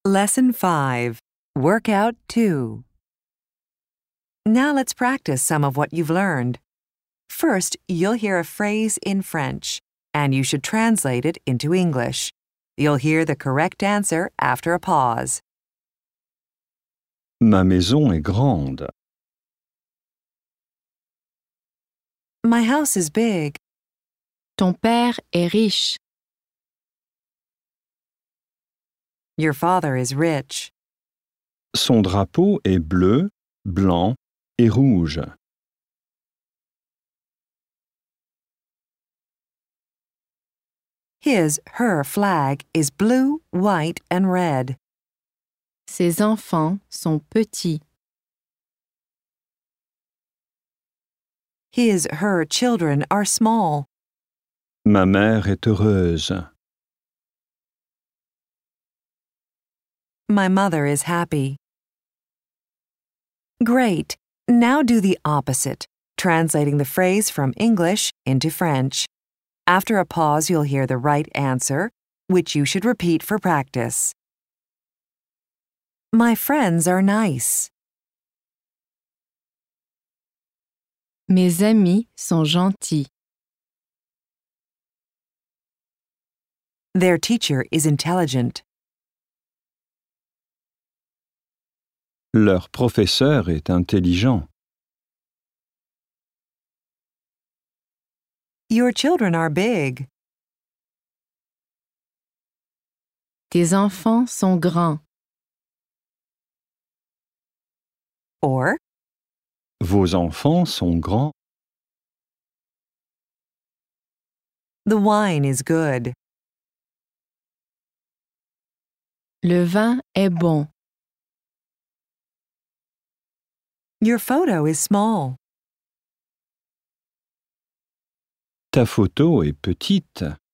Lesson 5. Workout 2. Now let's practice some of what you've learned. First, you'll hear a phrase in French, and you should translate it into English. You'll hear the correct answer after a pause. Ma maison est grande. My house is big. Ton père est riche. Your father is rich. Son drapeau est bleu, blanc et rouge. Her flag is blue, white, and red. Ses enfants sont petits. Her children are small. Ma mère est heureuse. My mother is happy. Great. Now do the opposite, translating the phrase from English into French. After a pause, you'll hear the right answer, which you should repeat for practice. My friends are nice. Mes amis sont gentils. Their teacher is intelligent. Leur professeur est intelligent. Your children are big. Tes enfants sont grands. Or, Vos enfants sont grands. the wine is good. Le vin est bon. Your photo is small. Ta photo est petite.